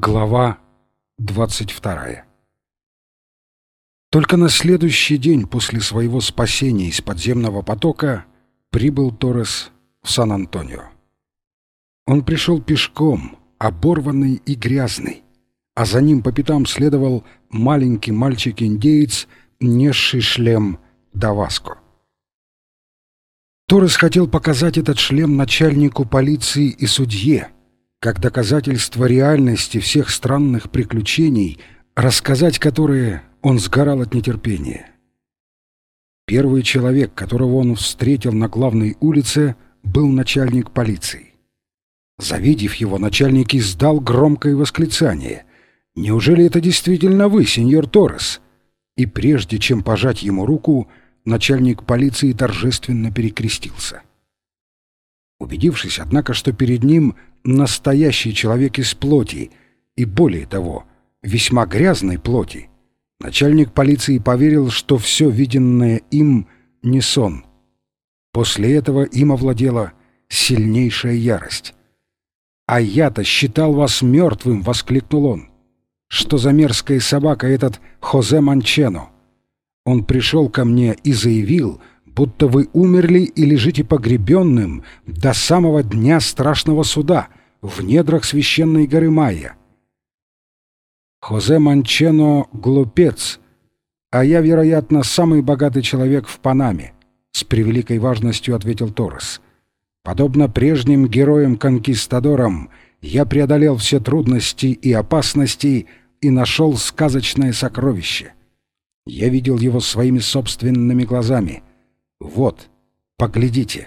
Глава 22. Только на следующий день после своего спасения из подземного потока прибыл Торрес в Сан-Антонио. Он пришел пешком, оборванный и грязный, а за ним по пятам следовал маленький мальчик-индеец, несший шлем Даваско. Торрес хотел показать этот шлем начальнику полиции и судье, как доказательство реальности всех странных приключений, рассказать которые он сгорал от нетерпения. Первый человек, которого он встретил на главной улице, был начальник полиции. Завидев его, начальник издал громкое восклицание: «Неужели это действительно вы, сеньор Торрес?» И прежде чем пожать ему руку, начальник полиции торжественно перекрестился. Убедившись, однако, что перед ним настоящий человек из плоти, и более того, весьма грязной плоти, начальник полиции поверил, что все виденное им не сон. После этого им овладела сильнейшая ярость. «А я-то считал вас мертвым!» — воскликнул он. «Что за мерзкая собака этот Хозе Манчено? Он пришел ко мне и заявил, будто вы умерли и лежите погребенным до самого дня страшного суда в недрах священной горы Майя». «Хозе Манчено — глупец, а я, вероятно, самый богатый человек в Панаме», — с превеликой важностью ответил Торрес. «Подобно прежним героям-конкистадорам, я преодолел все трудности и опасности и нашел сказочное сокровище. Я видел его своими собственными глазами. Вот, поглядите».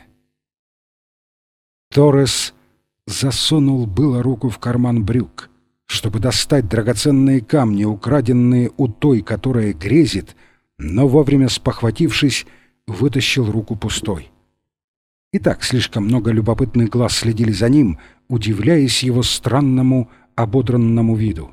Торрес засунул было руку в карман брюк, чтобы достать драгоценные камни, украденные у той, которая грезит, но вовремя спохватившись, вытащил руку пустой. И так слишком много любопытных глаз следили за ним, удивляясь его странному ободранному виду.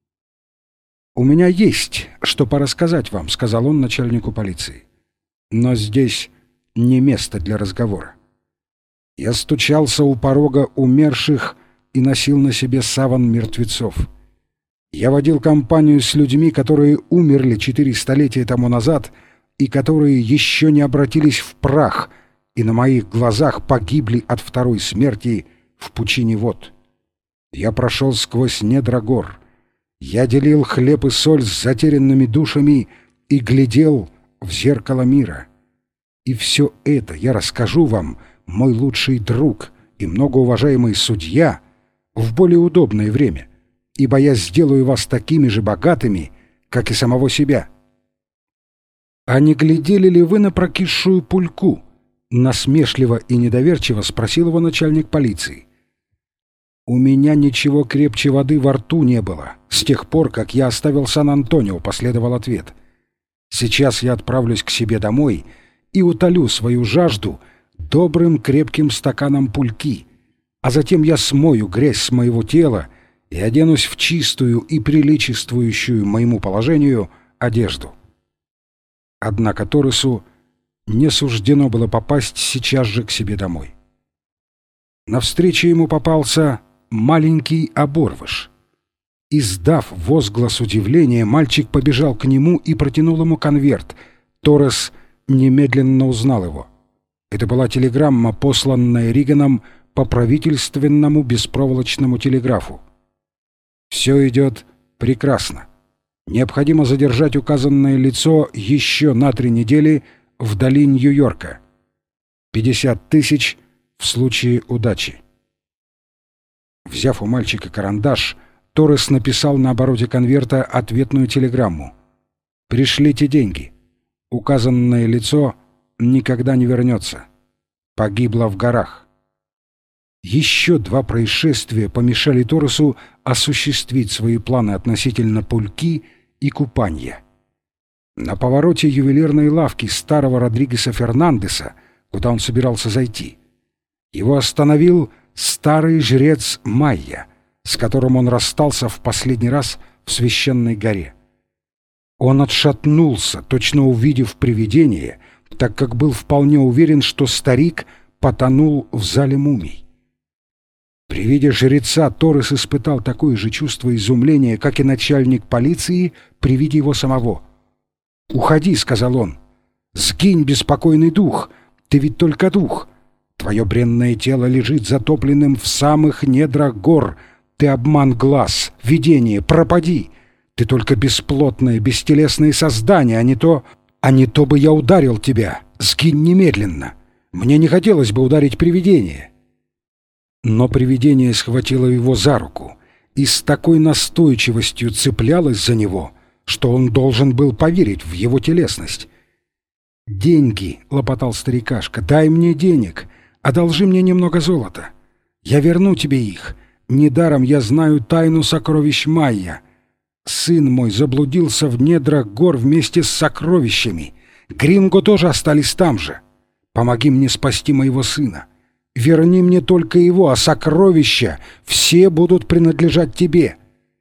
«У меня есть что порассказать вам», — сказал он начальнику полиции. «Но здесь не место для разговора. Я стучался у порога умерших и носил на себе саван мертвецов. Я водил компанию с людьми, которые умерли 4 столетия тому назад и которые еще не обратились в прах и на моих глазах погибли от второй смерти в пучине вод. Я прошел сквозь недра гор. Я делил хлеб и соль с затерянными душами и глядел в зеркало мира. И все это я расскажу вам, мой лучший друг и многоуважаемый судья, в более удобное время, ибо я сделаю вас такими же богатыми, как и самого себя». «А не глядели ли вы на прокисшую пульку?» — насмешливо и недоверчиво спросил его начальник полиции. «У меня ничего крепче воды во рту не было с тех пор, как я оставил Сан-Антонио», — последовал ответ. «Сейчас я отправлюсь к себе домой и утолю свою жажду добрым крепким стаканом пульки, а затем я смою грязь с моего тела и оденусь в чистую и приличествующую моему положению одежду». Однако Торресу не суждено было попасть сейчас же к себе домой. Навстречу ему попался маленький оборвыш. Издав возглас удивления, мальчик побежал к нему и протянул ему конверт. Торрес немедленно узнал его. Это была телеграмма, посланная Риганом по правительственному беспроволочному телеграфу. «Все идет прекрасно. Необходимо задержать указанное лицо еще на 3 недели вдали Нью-Йорка. 50 тысяч в случае удачи». Взяв у мальчика карандаш, Торрес написал на обороте конверта ответную телеграмму: «Пришлите деньги. Указанное лицо никогда не вернется. Погибло в горах». Еще 2 происшествия помешали Торресу осуществить свои планы относительно пульки и купания. На повороте ювелирной лавки старого Родригеса Фернандеса, куда он собирался зайти, его остановил старый жрец Майя, с которым он расстался в последний раз в священной горе. Он отшатнулся, точно увидев привидение, так как был вполне уверен, что старик потонул в зале мумий. При виде жреца Торрес испытал такое же чувство изумления, как и начальник полиции при виде его самого. «Уходи», — сказал он. «Сгинь, беспокойный дух! Ты ведь только дух! Твое бренное тело лежит затопленным в самых недрах гор. Ты обман глаз, видение, пропади! Ты только бесплотное, бестелесное создание, а не то бы я ударил тебя! Сгинь немедленно! Мне не хотелось бы ударить привидение!» Но привидение схватило его за руку и с такой настойчивостью цеплялось за него, что он должен был поверить в его телесность. «Деньги», — лопотал старикашка, — «дай мне денег, одолжи мне немного золота. Я верну тебе их. Недаром я знаю тайну сокровищ Майя. Сын мой заблудился в недрах гор вместе с сокровищами. Гринго тоже остались там же. Помоги мне спасти моего сына. Верни мне только его, а сокровища все будут принадлежать тебе.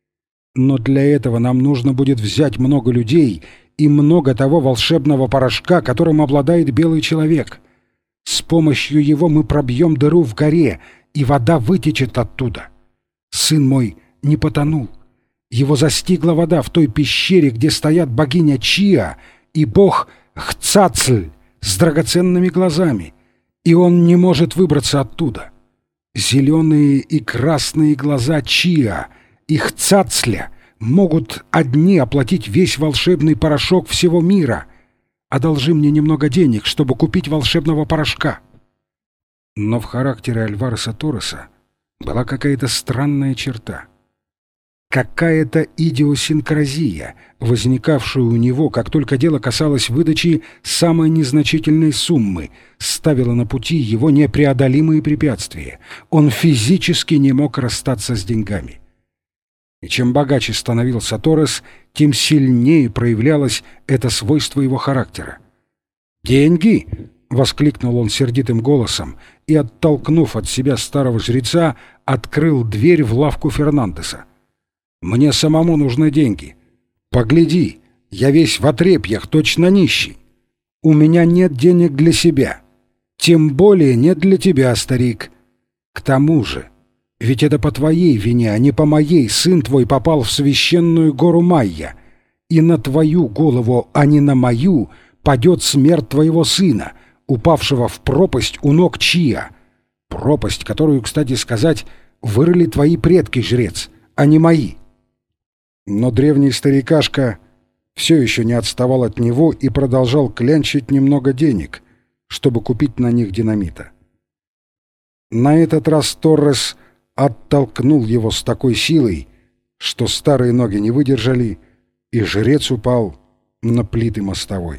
Но для этого нам нужно будет взять много людей и много того волшебного порошка, которым обладает белый человек. С помощью его мы пробьем дыру в горе, и вода вытечет оттуда. Сын мой не потонул. Его застигла вода в той пещере, где стоят богиня Чиа и бог Хцацль с драгоценными глазами, и он не может выбраться оттуда. Зеленые и красные глаза Чиа и Хцацля могут одни оплатить весь волшебный порошок всего мира. Одолжи мне немного денег, чтобы купить волшебного порошка». Но в характере Альвареса Торреса была какая-то странная черта. Какая-то идиосинкразия, возникавшая у него, как только дело касалось выдачи самой незначительной суммы, ставила на пути его непреодолимые препятствия. Он физически не мог расстаться с деньгами. И чем богаче становился Торрес, тем сильнее проявлялось это свойство его характера. «Деньги!» — воскликнул он сердитым голосом и, оттолкнув от себя старого жреца, открыл дверь в лавку Фернандеса. «Мне самому нужны деньги. Погляди, я весь в отрепьях, точно нищий. У меня нет денег для себя. Тем более нет для тебя, старик. К тому же, ведь это по твоей вине, а не по моей, сын твой попал в священную гору Майя. И на твою голову, а не на мою, падет смерть твоего сына, упавшего в пропасть у ног Чиа. Пропасть, которую, кстати сказать, вырыли твои предки, жрец, а не мои». Но древний старикашка все еще не отставал от него и продолжал клянчить немного денег, чтобы купить на них динамита. На этот раз Торрес оттолкнул его с такой силой, что старые ноги не выдержали, и жрец упал на плиты мостовой.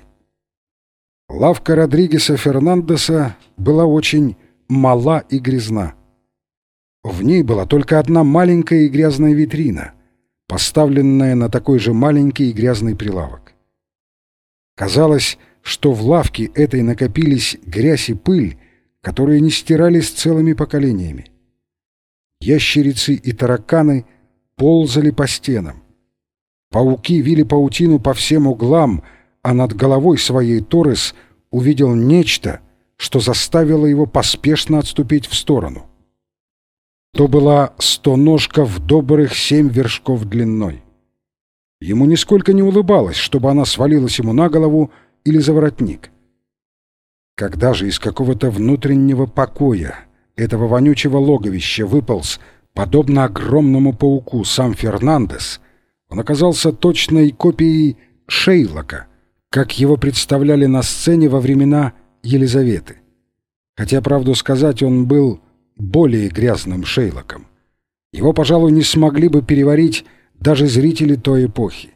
Лавка Родригеса Фернандеса была очень мала и грязна. В ней была только одна маленькая и грязная витрина, поставленная на такой же маленький и грязный прилавок. Казалось, что в лавке этой накопились грязь и пыль, которые не стирались целыми поколениями. Ящерицы и тараканы ползали по стенам. Пауки вили паутину по всем углам, а над головой своей Торрес увидел нечто, что заставило его поспешно отступить в сторону. То была стоножка в добрых 7 вершков длиной. Ему нисколько не улыбалось, чтобы она свалилась ему на голову или за воротник. Когда же из какого-то внутреннего покоя этого вонючего логовища выполз, подобно огромному пауку, сам Фернандес, он оказался точной копией Шейлока, как его представляли на сцене во времена Елизаветы. Хотя, правду сказать, он был более грязным Шейлоком. Его, пожалуй, не смогли бы переварить даже зрители той эпохи.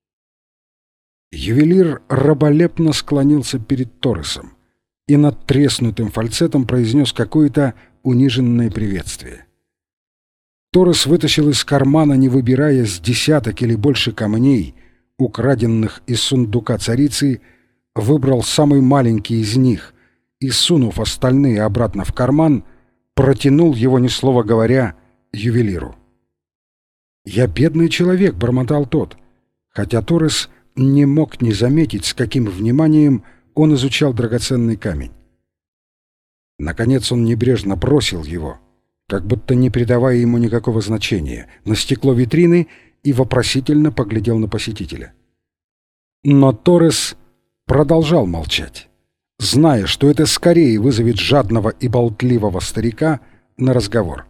Ювелир раболепно склонился перед Торресом и над треснутым фальцетом произнес какое-то униженное приветствие. Торрес вытащил из кармана, не выбирая, с десяток или больше камней, украденных из сундука царицы, выбрал самый маленький из них и, сунув остальные обратно в карман, протянул его, ни слова говоря, ювелиру. «Я бедный человек», — бормотал тот, хотя Торрес не мог не заметить, с каким вниманием он изучал драгоценный камень. Наконец он небрежно бросил его, как будто не придавая ему никакого значения, на стекло витрины и вопросительно поглядел на посетителя. Но Торрес продолжал молчать, зная, что это скорее вызовет жадного и болтливого старика на разговор.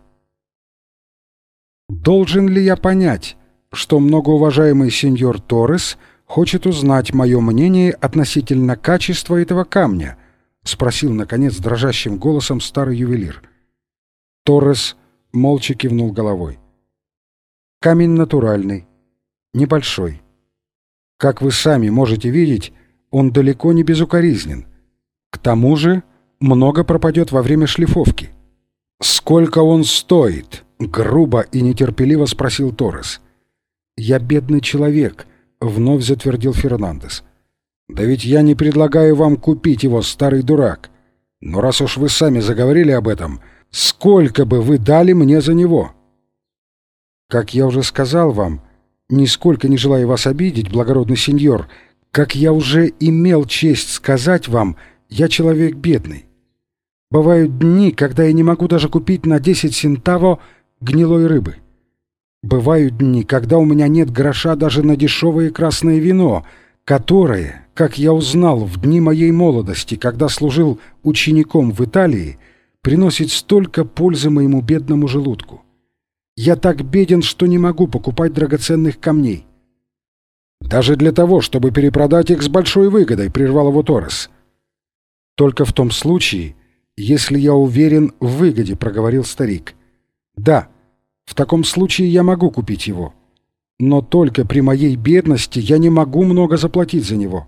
«Должен ли я понять, что многоуважаемый сеньор Торрес хочет узнать мое мнение относительно качества этого камня?» — спросил, наконец, дрожащим голосом старый ювелир. Торрес молча кивнул головой. «Камень натуральный, небольшой. Как вы сами можете видеть, он далеко не безукоризнен. К тому же много пропадет во время шлифовки». «Сколько он стоит?» — грубо и нетерпеливо спросил Торрес. «Я бедный человек», — вновь затвердил Фернандес. «Да ведь я не предлагаю вам купить его, старый дурак. Но раз уж вы сами заговорили об этом, сколько бы вы дали мне за него?» «Как я уже сказал вам, нисколько не желая вас обидеть, благородный сеньор, как я уже имел честь сказать вам, я человек бедный. Бывают дни, когда я не могу даже купить на 10 сентаво гнилой рыбы. Бывают дни, когда у меня нет гроша даже на дешевое красное вино, которое, как я узнал в дни моей молодости, когда служил учеником в Италии, приносит столько пользы моему бедному желудку. Я так беден, что не могу покупать драгоценных камней». «Даже для того, чтобы перепродать их с большой выгодой», — прервал его Торрес. «Только в том случае, если я уверен в выгоде», — проговорил старик. «Да, в таком случае я могу купить его. Но только при моей бедности я не могу много заплатить за него».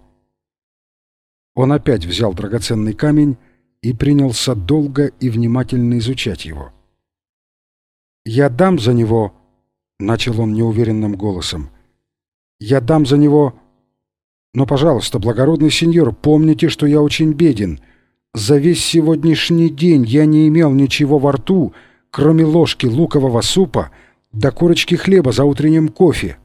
Он опять взял драгоценный камень и принялся долго и внимательно изучать его. «Я дам за него», — начал он неуверенным голосом, — «я дам за него... Но, пожалуйста, благородный сеньор, помните, что я очень беден. За весь сегодняшний день я не имел ничего во рту, кроме ложки лукового супа да корочки хлеба за утренним кофе».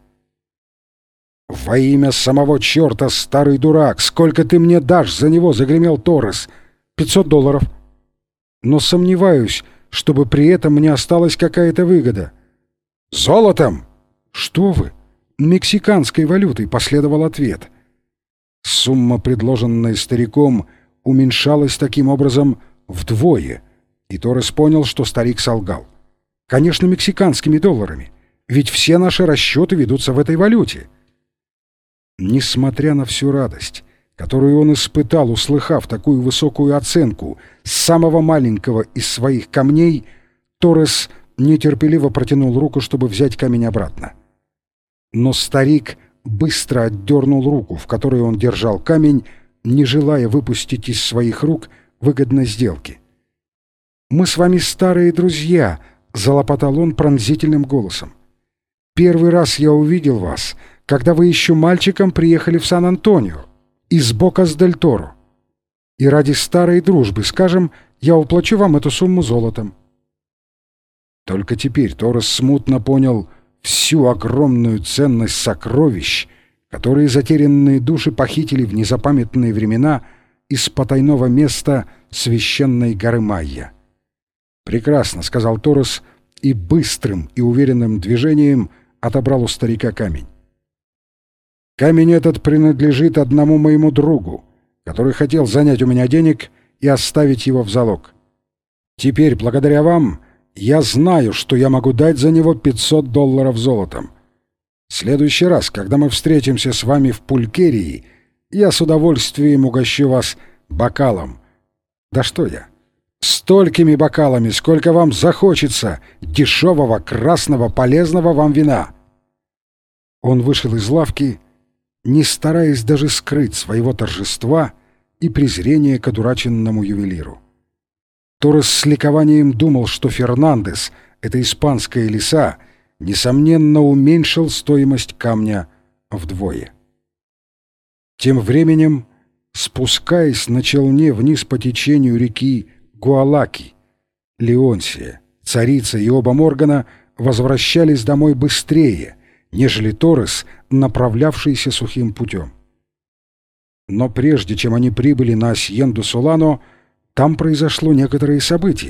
«Во имя самого черта, старый дурак, сколько ты мне дашь за него?» — загремел Торрес. $500. «Но сомневаюсь, чтобы при этом мне осталась какая-то выгода». «Золотом?» «Что вы? Мексиканской валютой», — последовал ответ. Сумма, предложенная стариком, уменьшалась таким образом вдвое, и Торрес понял, что старик солгал. «Конечно, мексиканскими долларами, ведь все наши расчеты ведутся в этой валюте». Несмотря на всю радость, которую он испытал, услыхав такую высокую оценку с самого маленького из своих камней, Торрес нетерпеливо протянул руку, чтобы взять камень обратно. Но старик быстро отдернул руку, в которой он держал камень, не желая выпустить из своих рук выгодной сделки. «Мы с вами старые друзья», — залопотал он пронзительным голосом. «Первый раз я увидел вас, когда вы еще мальчиком приехали в Сан-Антонио из Бокас-дель-Торо. И ради старой дружбы, скажем, я уплачу вам эту сумму золотом». Только теперь Торрес смутно понял всю огромную ценность сокровищ, которые затерянные души похитили в незапамятные времена из потайного места священной горы Майя. «Прекрасно», — сказал Торрес и быстрым и уверенным движением отобрал у старика камень. «Камень этот принадлежит одному моему другу, который хотел занять у меня денег и оставить его в залог. Теперь, благодаря вам, я знаю, что я могу дать за него $500 золотом. В следующий раз, когда мы встретимся с вами в Пулькерии, я с удовольствием угощу вас бокалом. Да что я? Столькими бокалами, сколько вам захочется дешевого, красного, полезного вам вина». Он вышел из лавки, не стараясь даже скрыть своего торжества и презрения к одураченному ювелиру. Торрес с ликованием думал, что Фернандес, эта испанская лиса, несомненно уменьшил стоимость камня вдвое. Тем временем, спускаясь на челне вниз по течению реки Гуалаки, Леонсия, царица и оба Моргана возвращались домой быстрее, нежели Торрес, направлявшийся сухим путем. Но прежде чем они прибыли на Асьенду-Солано, там произошло некоторое событие,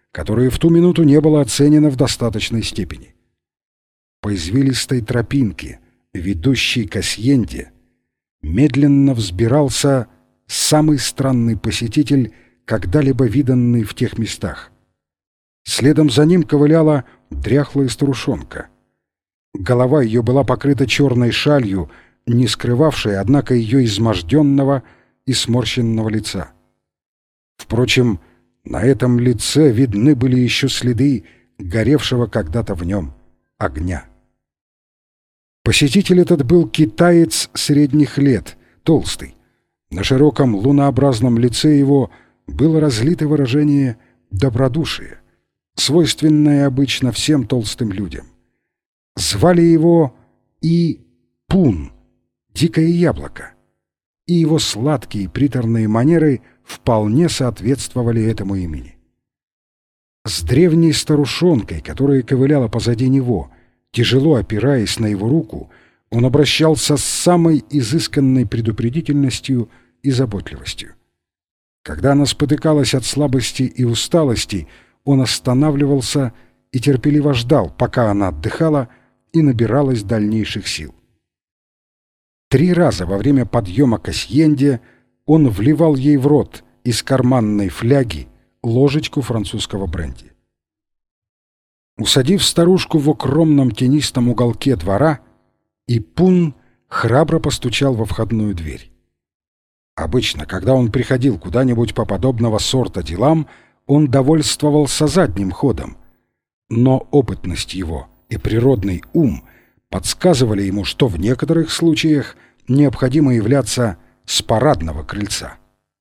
которое в ту минуту не было оценено в достаточной степени. По извилистой тропинке, ведущей к Асьенде, медленно взбирался самый странный посетитель, когда-либо виданный в тех местах. Следом за ним ковыляла дряхлая старушонка. Голова ее была покрыта черной шалью, не скрывавшей, однако, ее изможденного и сморщенного лица. Впрочем, на этом лице видны были еще следы горевшего когда-то в нем огня. Посетитель этот был китаец средних лет, толстый. На широком лунообразном лице его было разлито выражение добродушия, свойственное обычно всем толстым людям. Звали его И-Пун, дикое яблоко, и его сладкие приторные манеры вполне соответствовали этому имени. С древней старушонкой, которая ковыляла позади него, тяжело опираясь на его руку, он обращался с самой изысканной предупредительностью и заботливостью. Когда она спотыкалась от слабости и усталости, он останавливался и терпеливо ждал, пока она отдыхала и набиралась дальнейших сил. 3 раза во время подъема к Асьенде он вливал ей в рот из карманной фляги ложечку французского бренди. Усадив старушку в укромном тенистом уголке двора, И-Пун храбро постучал во входную дверь. Обычно, когда он приходил куда-нибудь по подобного сорта делам, он довольствовался задним ходом, но опытность его и природный ум подсказывали ему, что в некоторых случаях необходимо являться с парадного крыльца.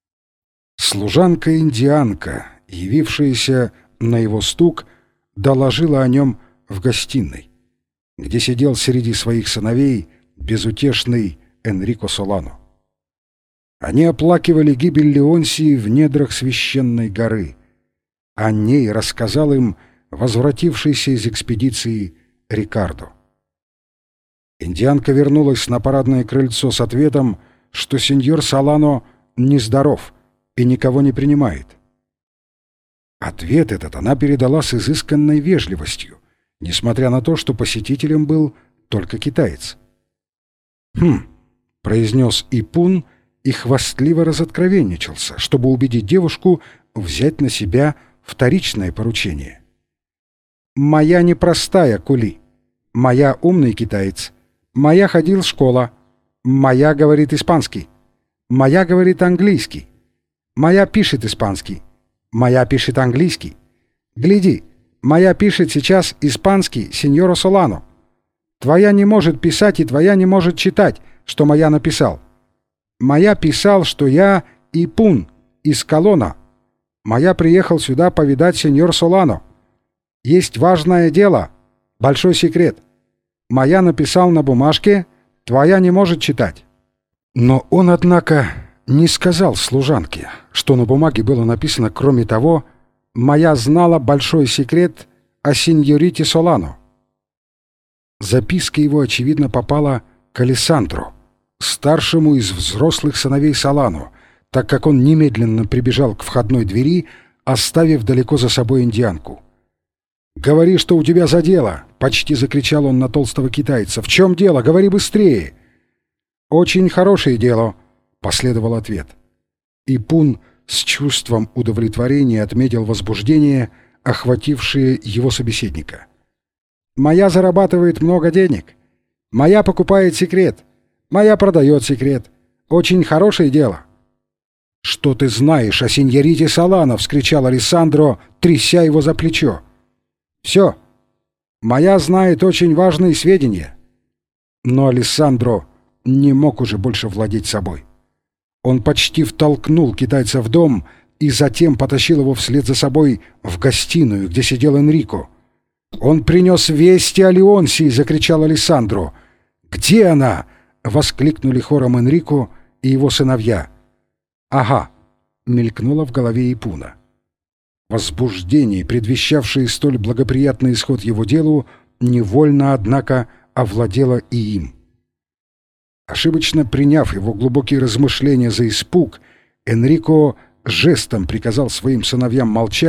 Служанка-индианка, явившаяся на его стук, доложила о нем в гостиной, где сидел среди своих сыновей безутешный Энрико Солано. Они оплакивали гибель Леонсии в недрах священной горы. О ней рассказал им возвратившийся из экспедиции Рикардо. Индианка вернулась на парадное крыльцо с ответом, что сеньор Солано нездоров и никого не принимает. Ответ этот она передала с изысканной вежливостью, несмотря на то, что посетителем был только китаец. Произнес И-Пун и хвастливо разоткровенничался, чтобы убедить девушку взять на себя вторичное поручение. «Моя непростая кули, моя умный китаец, моя ходил в школа, моя говорит испанский, моя говорит английский, моя пишет испанский, моя пишет английский. Гляди, моя пишет сейчас испанский сеньору Солано. Твоя не может писать и твоя не может читать, что моя написал. Моя писал, что я И-Пун из Колона. Моя приехал сюда повидать сеньор Солано. Есть важное дело, большой секрет. Моя написал на бумажке, твоя не может читать». Но он, однако, не сказал служанке, что на бумаге было написано, кроме того, «Моя знала большой секрет о сеньорите Солано». Записка его, очевидно, попала к Алессандро, старшему из взрослых сыновей Солано, так как он немедленно прибежал к входной двери, оставив далеко за собой индианку. «Говори, что у тебя за дело!» — почти закричал он на толстого китайца. «В чем дело? Говори быстрее!» «Очень хорошее дело!» — последовал ответ. И-Пун с чувством удовлетворения отметил возбуждение, охватившее его собеседника. «Моя зарабатывает много денег. Моя покупает секрет. Моя продает секрет. Очень хорошее дело». «Что ты знаешь о сеньорите Солано?» — вскричал Алессандро, тряся его за плечо. «Все. Моя знает очень важные сведения». Но Алессандро не мог уже больше владеть собой. Он почти втолкнул китайца в дом и затем потащил его вслед за собой в гостиную, где сидел Энрико. «Он принес вести о Леонсии!» — закричал Алессандро. «Где она?» — воскликнули хором Энрико и его сыновья. «Ага!» — мелькнуло в голове И-Пуна. Возбуждение, предвещавшее столь благоприятный исход его делу, невольно, однако, овладело и им. Ошибочно приняв его глубокие размышления за испуг, Энрико жестом приказал своим сыновьям молчать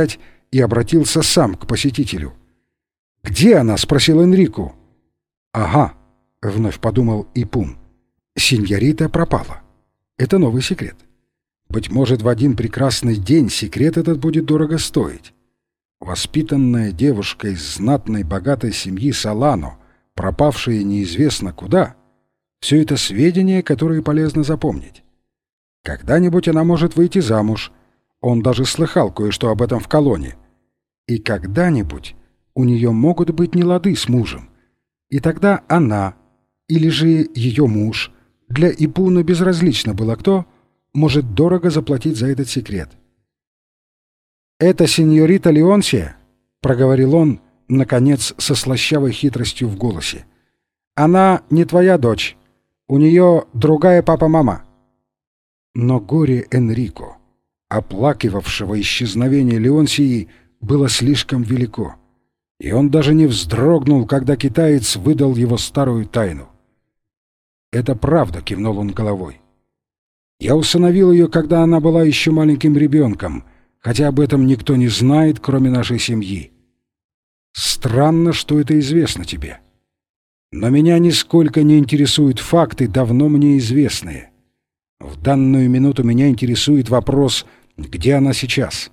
и обратился сам к посетителю. «Где она?» — спросил Энрико. «Ага», — вновь подумал Ипун. «Синьорита пропала. Это новый секрет. Быть может, в один прекрасный день секрет этот будет дорого стоить. Воспитанная девушка из знатной богатой семьи Солано, пропавшая неизвестно куда, все это сведения, которые полезно запомнить. Когда-нибудь она может выйти замуж. Он даже слыхал кое-что об этом в колонне. И когда-нибудь у нее могут быть нелады с мужем. И тогда она, или же ее муж, для Ипуна безразлично было кто, может дорого заплатить за этот секрет. «Это сеньорита Леонсия», — проговорил он, наконец, со слащавой хитростью в голосе. «Она не твоя дочь. У нее другая папа-мама». Но горе Энрико, оплакивавшего исчезновение Леонсии, было слишком велико, и он даже не вздрогнул, когда китаец выдал его старую тайну. «Это правда», — кивнул он головой. «Я усыновил ее, когда она была еще маленьким ребенком, хотя об этом никто не знает, кроме нашей семьи. Странно, что это известно тебе. Но меня нисколько не интересуют факты, давно мне известные. В данную минуту меня интересует вопрос, где она сейчас».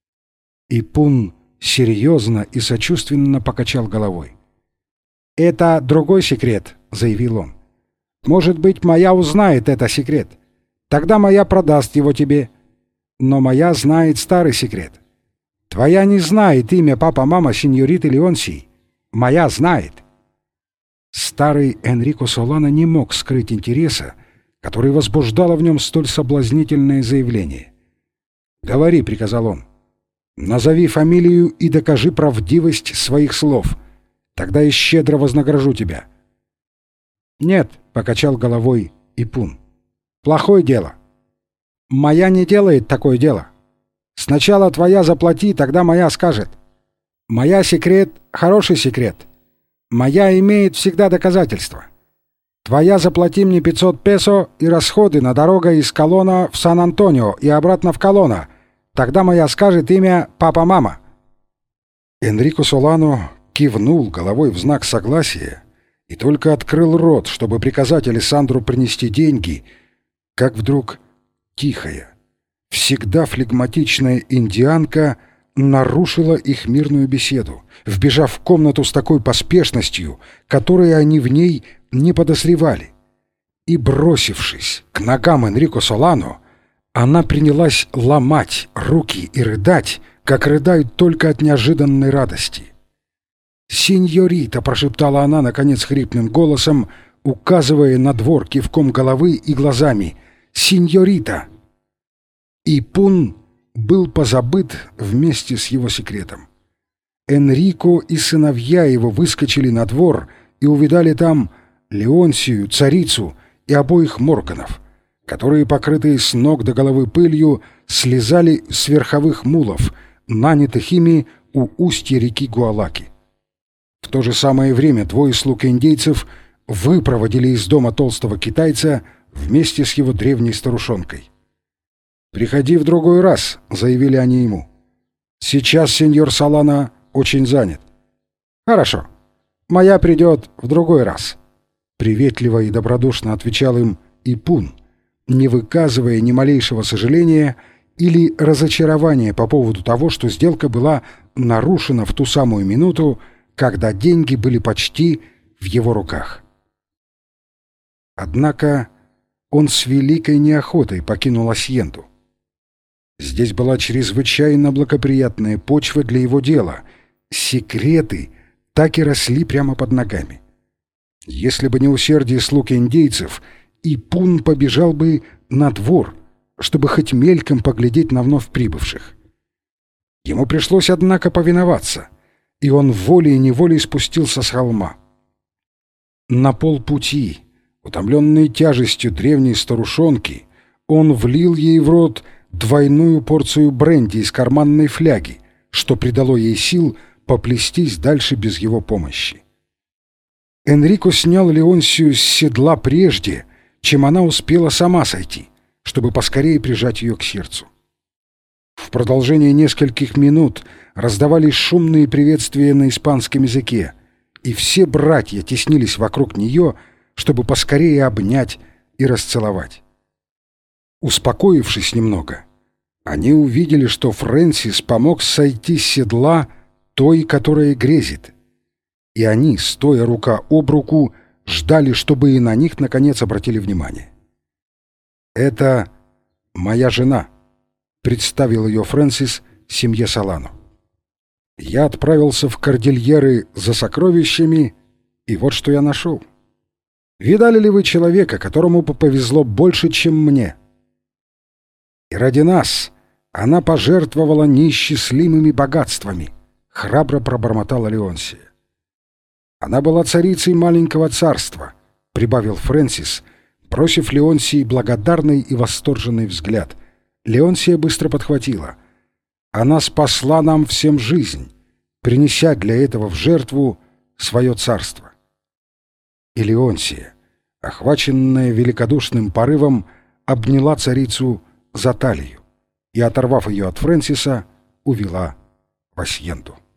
Ипун серьезно и сочувственно покачал головой. «Это другой секрет», — заявил он. «Может быть, моя узнает это секрет. Тогда моя продаст его тебе. Но моя знает старый секрет. Твоя не знает имя папа-мама сеньориты Леонсии. Моя знает». Старый Энрико Солано не мог скрыть интереса, который возбуждало в нем столь соблазнительное заявление. «Говори», — приказал он. «Назови фамилию и докажи правдивость своих слов. Тогда я щедро вознагражу тебя». «Нет», — покачал головой Ипун. «Плохое дело. Моя не делает такое дело. Сначала твоя заплати, тогда моя скажет. Моя секрет — хороший секрет. Моя имеет всегда доказательства. Твоя заплати мне 500 песо и расходы на дорогу из Колона в Сан-Антонио и обратно в Колона. Тогда моя скажет имя папа-мама». Энрико Солано кивнул головой в знак согласия и только открыл рот, чтобы приказать Алессандру принести деньги, как вдруг тихая, всегда флегматичная индианка нарушила их мирную беседу, вбежав в комнату с такой поспешностью, которой они в ней не подозревали. И, бросившись к ногам Энрико Солано, она принялась ломать руки и рыдать, как рыдают только от неожиданной радости. «Синьорита!» — прошептала она, наконец, хрипным голосом, указывая на двор кивком головы и глазами. «Синьорита!» Ипун был позабыт вместе с его секретом. Энрико и сыновья его выскочили на двор и увидали там Леонсию, царицу и обоих Морганов, которые, покрытые с ног до головы пылью, слезали с верховых мулов, нанятых ими у устья реки Гуалаки. В то же самое время двое слуг индейцев выпроводили из дома толстого китайца вместе с его древней старушонкой. «Приходи в другой раз», — заявили они ему. «Сейчас сеньор Солано очень занят». «Хорошо, моя придет в другой раз», — приветливо и добродушно отвечал им Ипун, не выказывая ни малейшего сожаления или разочарования по поводу того, что сделка была нарушена в ту самую минуту, когда деньги были почти в его руках. Однако он с великой неохотой покинул Асьенту. Здесь была чрезвычайно благоприятная почва для его дела. Секреты так и росли прямо под ногами. Если бы не усердие слуг индейцев, Ипун побежал бы на двор, чтобы хоть мельком поглядеть на вновь прибывших. Ему пришлось, однако, повиноваться, и он волей-неволей спустился с холма. На полпути, утомленный тяжестью древней старушонки, он влил ей в рот двойную порцию бренди из карманной фляги, что придало ей сил поплестись дальше без его помощи. Энрико снял Леонсию с седла прежде, чем она успела сама сойти, чтобы поскорее прижать ее к сердцу. В продолжение нескольких минут раздавались шумные приветствия на испанском языке, и все братья теснились вокруг нее, чтобы поскорее обнять и расцеловать. Успокоившись немного, они увидели, что Фрэнсис помог сойти с седла той, которая грезит, и они, стоя рука об руку, ждали, чтобы и на них, наконец, обратили внимание. «Это моя жена», — представил ее Фрэнсис семье Солано. «Я отправился в Кордильеры за сокровищами, и вот что я нашел. Видали ли вы человека, которому повезло больше, чем мне? И ради нас она пожертвовала неисчислимыми богатствами», — храбро пробормотала Леонсия. «Она была царицей маленького царства», — прибавил Фрэнсис, бросив Леонсии благодарный и восторженный взгляд. Леонсия быстро подхватила. «Она спасла нам всем жизнь, принеся для этого в жертву свое царство». И Леонсия, охваченная великодушным порывом, обняла царицу за талию и, оторвав ее от Фрэнсиса, увела в Асьенту.